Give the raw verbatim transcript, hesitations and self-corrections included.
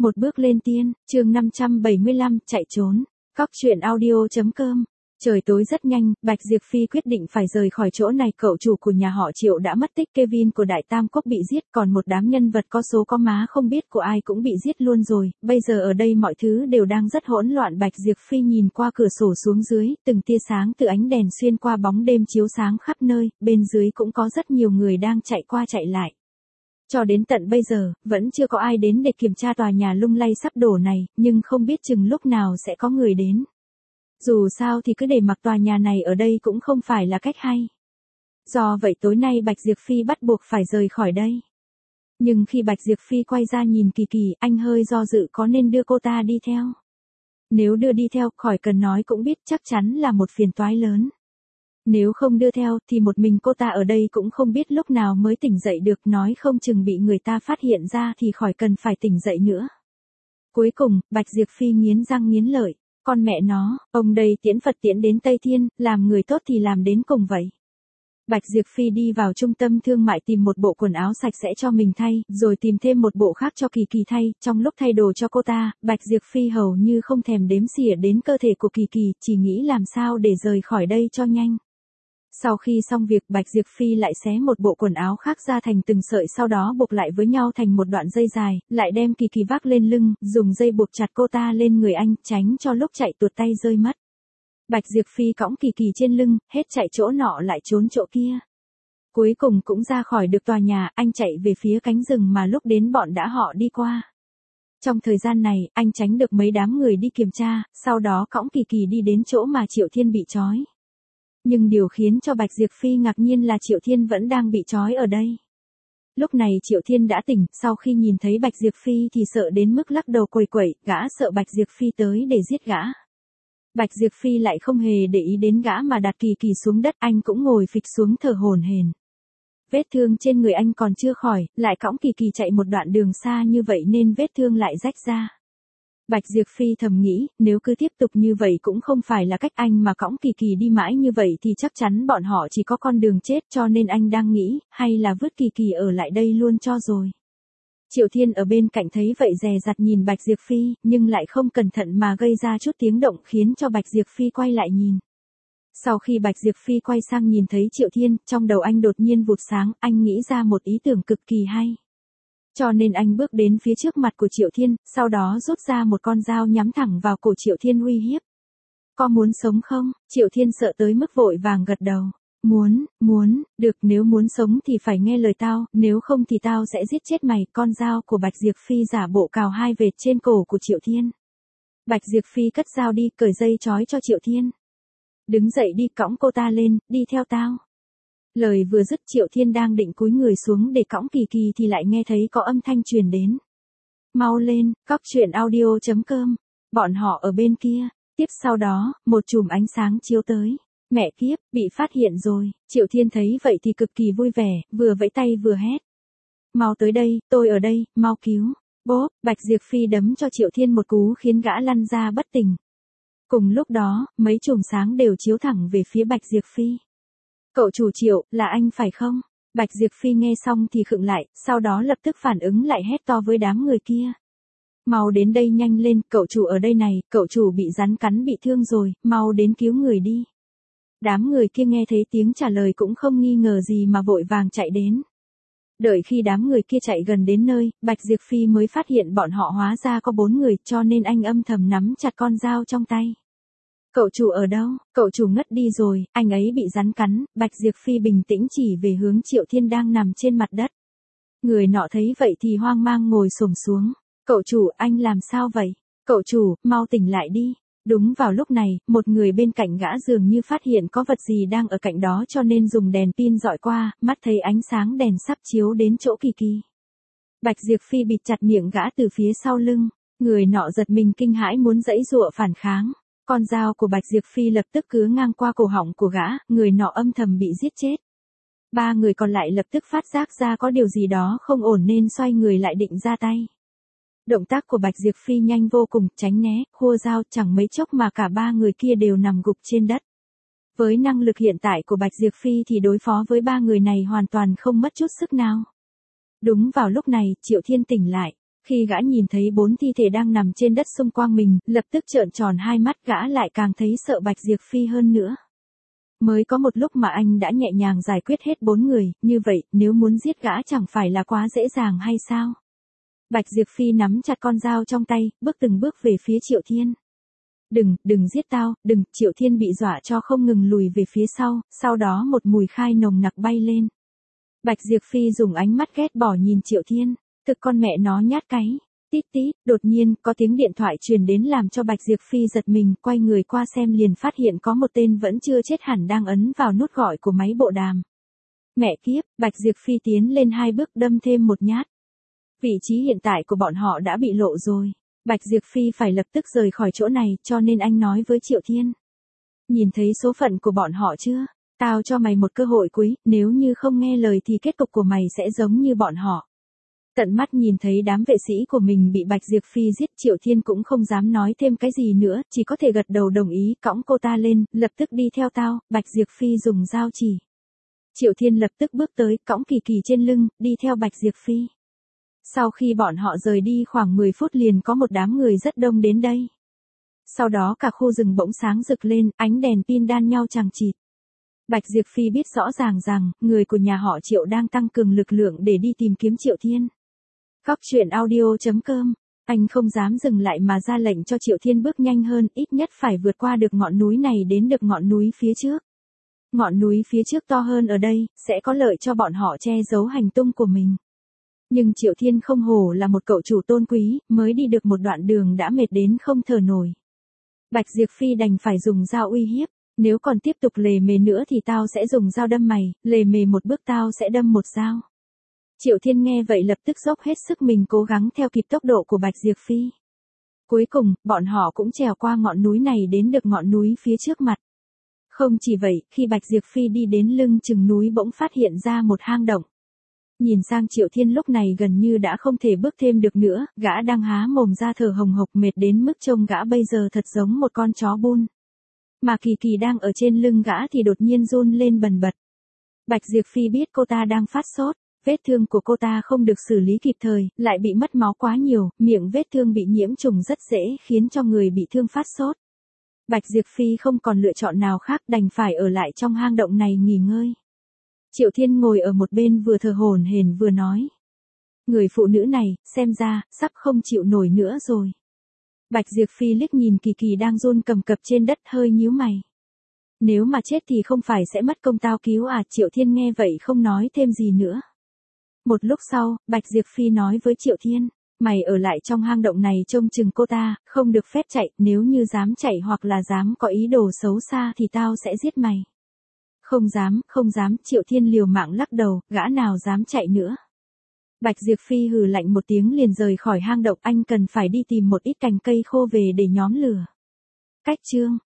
Một bước lên tiên, chương năm trăm bảy mươi lăm, chạy trốn. Cóc truyện audio chấm com. Trời tối rất nhanh, Bạch Diệp Phi quyết định phải rời khỏi chỗ này. Cậu chủ của nhà họ Triệu đã mất tích, Kevin của Đại Tam Cốc bị giết, còn một đám nhân vật có số có má không biết của ai cũng bị giết luôn rồi. Bây giờ ở đây mọi thứ đều đang rất hỗn loạn. Bạch Diệp Phi nhìn qua cửa sổ xuống dưới, từng tia sáng từ ánh đèn xuyên qua bóng đêm chiếu sáng khắp nơi, bên dưới cũng có rất nhiều người đang chạy qua chạy lại. Cho đến tận bây giờ, vẫn chưa có ai đến để kiểm tra tòa nhà lung lay sắp đổ này, nhưng không biết chừng lúc nào sẽ có người đến. Dù sao thì cứ để mặc tòa nhà này ở đây cũng không phải là cách hay. Do vậy tối nay Bạch Diệp Phi bắt buộc phải rời khỏi đây. Nhưng khi Bạch Diệp Phi quay ra nhìn Kỳ Kỳ, anh hơi do dự có nên đưa cô ta đi theo. Nếu đưa đi theo, khỏi cần nói cũng biết chắc chắn là một phiền toái lớn. Nếu không đưa theo thì một mình cô ta ở đây cũng không biết lúc nào mới tỉnh dậy được, nói không chừng bị người ta phát hiện ra thì khỏi cần phải tỉnh dậy nữa. Cuối cùng, Bạch Diệp Phi nghiến răng nghiến lợi, con mẹ nó, ông đây tiễn Phật tiễn đến Tây Thiên, làm người tốt thì làm đến cùng vậy. Bạch Diệp Phi đi vào trung tâm thương mại tìm một bộ quần áo sạch sẽ cho mình thay, rồi tìm thêm một bộ khác cho Kỳ Kỳ thay. Trong lúc thay đồ cho cô ta, Bạch Diệp Phi hầu như không thèm đếm xỉa đến cơ thể của Kỳ Kỳ, chỉ nghĩ làm sao để rời khỏi đây cho nhanh. Sau khi xong việc, Bạch Diệp Phi lại xé một bộ quần áo khác ra thành từng sợi, sau đó buộc lại với nhau thành một đoạn dây dài, lại đem Kỳ Kỳ vác lên lưng, dùng dây buộc chặt cô ta lên người anh, tránh cho lúc chạy tuột tay rơi mất. Bạch Diệp Phi cõng Kỳ Kỳ trên lưng, hết chạy chỗ nọ lại trốn chỗ kia. Cuối cùng cũng ra khỏi được tòa nhà, anh chạy về phía cánh rừng mà lúc đến bọn đã họ đi qua. Trong thời gian này, anh tránh được mấy đám người đi kiểm tra, sau đó cõng Kỳ Kỳ đi đến chỗ mà Triệu Thiên bị trói. Nhưng điều khiến cho Bạch Diệp Phi ngạc nhiên là Triệu Thiên vẫn đang bị trói ở đây. Lúc này Triệu Thiên đã tỉnh, sau khi nhìn thấy Bạch Diệp Phi thì sợ đến mức lắc đầu quẩy quẩy, gã sợ Bạch Diệp Phi tới để giết gã. Bạch Diệp Phi lại không hề để ý đến gã mà đặt Kỳ Kỳ xuống đất, anh cũng ngồi phịch xuống thở hổn hển. Vết thương trên người anh còn chưa khỏi, lại cõng Kỳ Kỳ chạy một đoạn đường xa như vậy nên vết thương lại rách ra. Bạch Diệp Phi thầm nghĩ, nếu cứ tiếp tục như vậy cũng không phải là cách, anh mà cõng Kỳ Kỳ đi mãi như vậy thì chắc chắn bọn họ chỉ có con đường chết, cho nên anh đang nghĩ, hay là vứt Kỳ Kỳ ở lại đây luôn cho rồi. Triệu Thiên ở bên cạnh thấy vậy dè dặt nhìn Bạch Diệp Phi, nhưng lại không cẩn thận mà gây ra chút tiếng động khiến cho Bạch Diệp Phi quay lại nhìn. Sau khi Bạch Diệp Phi quay sang nhìn thấy Triệu Thiên, trong đầu anh đột nhiên vụt sáng, anh nghĩ ra một ý tưởng cực kỳ hay. Cho nên anh bước đến phía trước mặt của Triệu Thiên, sau đó rút ra một con dao nhắm thẳng vào cổ Triệu Thiên uy hiếp. Có muốn sống không? Triệu Thiên sợ tới mức vội vàng gật đầu. Muốn, muốn, được, nếu muốn sống thì phải nghe lời tao, nếu không thì tao sẽ giết chết mày. Con dao của Bạch Diệp Phi giả bộ cào hai vệt trên cổ của Triệu Thiên. Bạch Diệp Phi cất dao đi, cởi dây trói cho Triệu Thiên. Đứng dậy đi, cõng cô ta lên, đi theo tao. Lời vừa dứt, Triệu Thiên đang định cúi người xuống để cõng Kỳ Kỳ thì lại nghe thấy có âm thanh truyền đến. Mau lên, cóc truyện audio chấm com. Bọn họ ở bên kia. Tiếp sau đó, một chùm ánh sáng chiếu tới. Mẹ kiếp, bị phát hiện rồi. Triệu Thiên thấy vậy thì cực kỳ vui vẻ, vừa vẫy tay vừa hét. Mau tới đây, tôi ở đây, mau cứu. Bốp, Bạch Diệp Phi đấm cho Triệu Thiên một cú khiến gã lăn ra bất tỉnh. Cùng lúc đó, mấy chùm sáng đều chiếu thẳng về phía Bạch Diệp Phi. Cậu chủ Triệu, là anh phải không? Bạch Diệp Phi nghe xong thì khựng lại, sau đó lập tức phản ứng lại hét to với đám người kia. Mau đến đây nhanh lên, cậu chủ ở đây này, cậu chủ bị rắn cắn bị thương rồi, mau đến cứu người đi. Đám người kia nghe thấy tiếng trả lời cũng không nghi ngờ gì mà vội vàng chạy đến. Đợi khi đám người kia chạy gần đến nơi, Bạch Diệp Phi mới phát hiện bọn họ hóa ra có bốn người, cho nên anh âm thầm nắm chặt con dao trong tay. Cậu chủ ở đâu? Cậu chủ ngất đi rồi, anh ấy bị rắn cắn. Bạch Diệp Phi bình tĩnh chỉ về hướng Triệu Thiên đang nằm trên mặt đất. Người nọ thấy vậy thì hoang mang ngồi xổm xuống. Cậu chủ, anh làm sao vậy? Cậu chủ, mau tỉnh lại đi. Đúng vào lúc này, một người bên cạnh gã dường như phát hiện có vật gì đang ở cạnh đó cho nên dùng đèn pin dọi qua, mắt thấy ánh sáng đèn sắp chiếu đến chỗ Kỳ Kỳ. Bạch Diệp Phi bịt chặt miệng gã từ phía sau lưng. Người nọ giật mình kinh hãi muốn giãy giụa phản kháng. Con dao của Bạch Diệp Phi lập tức cứ ngang qua cổ họng của gã, người nọ âm thầm bị giết chết. Ba người còn lại lập tức phát giác ra có điều gì đó không ổn nên xoay người lại định ra tay. Động tác của Bạch Diệp Phi nhanh vô cùng, tránh né, khua dao, chẳng mấy chốc mà cả ba người kia đều nằm gục trên đất. Với năng lực hiện tại của Bạch Diệp Phi thì đối phó với ba người này hoàn toàn không mất chút sức nào. Đúng vào lúc này, Triệu Thiên tỉnh lại. Khi gã nhìn thấy bốn thi thể đang nằm trên đất xung quanh mình, lập tức trợn tròn hai mắt, gã lại càng thấy sợ Bạch Diệp Phi hơn nữa. Mới có một lúc mà anh đã nhẹ nhàng giải quyết hết bốn người, như vậy, nếu muốn giết gã chẳng phải là quá dễ dàng hay sao? Bạch Diệp Phi nắm chặt con dao trong tay, bước từng bước về phía Triệu Thiên. Đừng, đừng giết tao, đừng, Triệu Thiên bị dọa cho không ngừng lùi về phía sau, sau đó một mùi khai nồng nặc bay lên. Bạch Diệp Phi dùng ánh mắt ghét bỏ nhìn Triệu Thiên, thực con mẹ nó nhát cái. Tít tít, đột nhiên, có tiếng điện thoại truyền đến làm cho Bạch Diệp Phi giật mình, quay người qua xem liền phát hiện có một tên vẫn chưa chết hẳn đang ấn vào nút gọi của máy bộ đàm. Mẹ kiếp, Bạch Diệp Phi tiến lên hai bước đâm thêm một nhát. Vị trí hiện tại của bọn họ đã bị lộ rồi. Bạch Diệp Phi phải lập tức rời khỏi chỗ này, cho nên anh nói với Triệu Thiên. Nhìn thấy số phận của bọn họ chưa? Tao cho mày một cơ hội cuối, nếu như không nghe lời thì kết cục của mày sẽ giống như bọn họ. Tận mắt nhìn thấy đám vệ sĩ của mình bị Bạch Diệp Phi giết, Triệu Thiên cũng không dám nói thêm cái gì nữa, chỉ có thể gật đầu đồng ý, cõng cô ta lên, lập tức đi theo tao, Bạch Diệp Phi dùng dao chỉ. Triệu Thiên lập tức bước tới, cõng Kỳ Kỳ trên lưng, đi theo Bạch Diệp Phi. Sau khi bọn họ rời đi khoảng mười phút liền có một đám người rất đông đến đây. Sau đó cả khu rừng bỗng sáng rực lên, ánh đèn pin đan nhau chằng chịt. Bạch Diệp Phi biết rõ ràng rằng, người của nhà họ Triệu đang tăng cường lực lượng để đi tìm kiếm Triệu Thiên. Góc truyện audio chấm com, anh không dám dừng lại mà ra lệnh cho Triệu Thiên bước nhanh hơn, ít nhất phải vượt qua được ngọn núi này đến được ngọn núi phía trước. Ngọn núi phía trước to hơn ở đây, sẽ có lợi cho bọn họ che giấu hành tung của mình. Nhưng Triệu Thiên không hổ là một cậu chủ tôn quý, mới đi được một đoạn đường đã mệt đến không thở nổi. Bạch Diệp Phi đành phải dùng dao uy hiếp, nếu còn tiếp tục lề mề nữa thì tao sẽ dùng dao đâm mày, lề mề một bước tao sẽ đâm một dao. Triệu Thiên nghe vậy lập tức dốc hết sức mình cố gắng theo kịp tốc độ của Bạch Diệp Phi. Cuối cùng, bọn họ cũng trèo qua ngọn núi này đến được ngọn núi phía trước mặt. Không chỉ vậy, khi Bạch Diệp Phi đi đến lưng chừng núi bỗng phát hiện ra một hang động. Nhìn sang Triệu Thiên lúc này gần như đã không thể bước thêm được nữa, gã đang há mồm ra thở hồng hộc mệt đến mức trông gã bây giờ thật giống một con chó bun. Mà Kỳ Kỳ đang ở trên lưng gã thì đột nhiên run lên bần bật. Bạch Diệp Phi biết cô ta đang phát sốt, vết thương của cô ta không được xử lý kịp thời, lại bị mất máu quá nhiều, miệng vết thương bị nhiễm trùng rất dễ khiến cho người bị thương phát sốt. Bạch Diệp Phi không còn lựa chọn nào khác đành phải ở lại trong hang động này nghỉ ngơi. Triệu Thiên ngồi ở một bên vừa thở hổn hển vừa nói. Người phụ nữ này, xem ra, sắp không chịu nổi nữa rồi. Bạch Diệp Phi liếc nhìn Kỳ Kỳ đang run cầm cập trên đất hơi nhíu mày. Nếu mà chết thì không phải sẽ mất công tao cứu à? Triệu Thiên nghe vậy không nói thêm gì nữa. Một lúc sau, Bạch Diệp Phi nói với Triệu Thiên. Mày ở lại trong hang động này trông chừng cô ta, không được phép chạy, nếu như dám chạy hoặc là dám có ý đồ xấu xa thì tao sẽ giết mày. Không dám, không dám, Triệu Thiên liều mạng lắc đầu, gã nào dám chạy nữa. Bạch Diệp Phi hừ lạnh một tiếng liền rời khỏi hang động, anh cần phải đi tìm một ít cành cây khô về để nhóm lửa. Cách chương